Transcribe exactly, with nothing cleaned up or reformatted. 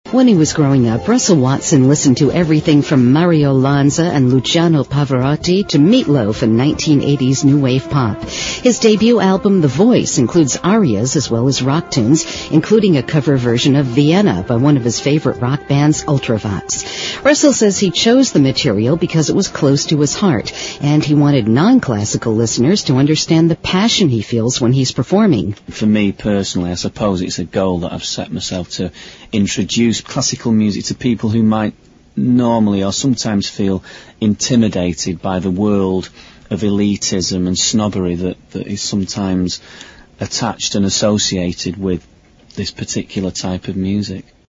When he was growing up, Russell Watson listened to everything from Mario Lanza and Luciano Pavarotti to Meat Loaf and nineteen eighties new wave pop. His debut album, The Voice, includes arias as well as rock tunes, including a cover version of Vienna by one of his favorite rock bands, Ultravox. Russell says he chose the material because it was close to his heart, and he wanted non-classical listeners to understand the passion he feels when he's performing. For me personally, I suppose it's a goal that I've set myself to introduce classical music to people who might normally or sometimes feel intimidated by the world of elitism and snobbery that, that is sometimes attached and associated with this particular type of music.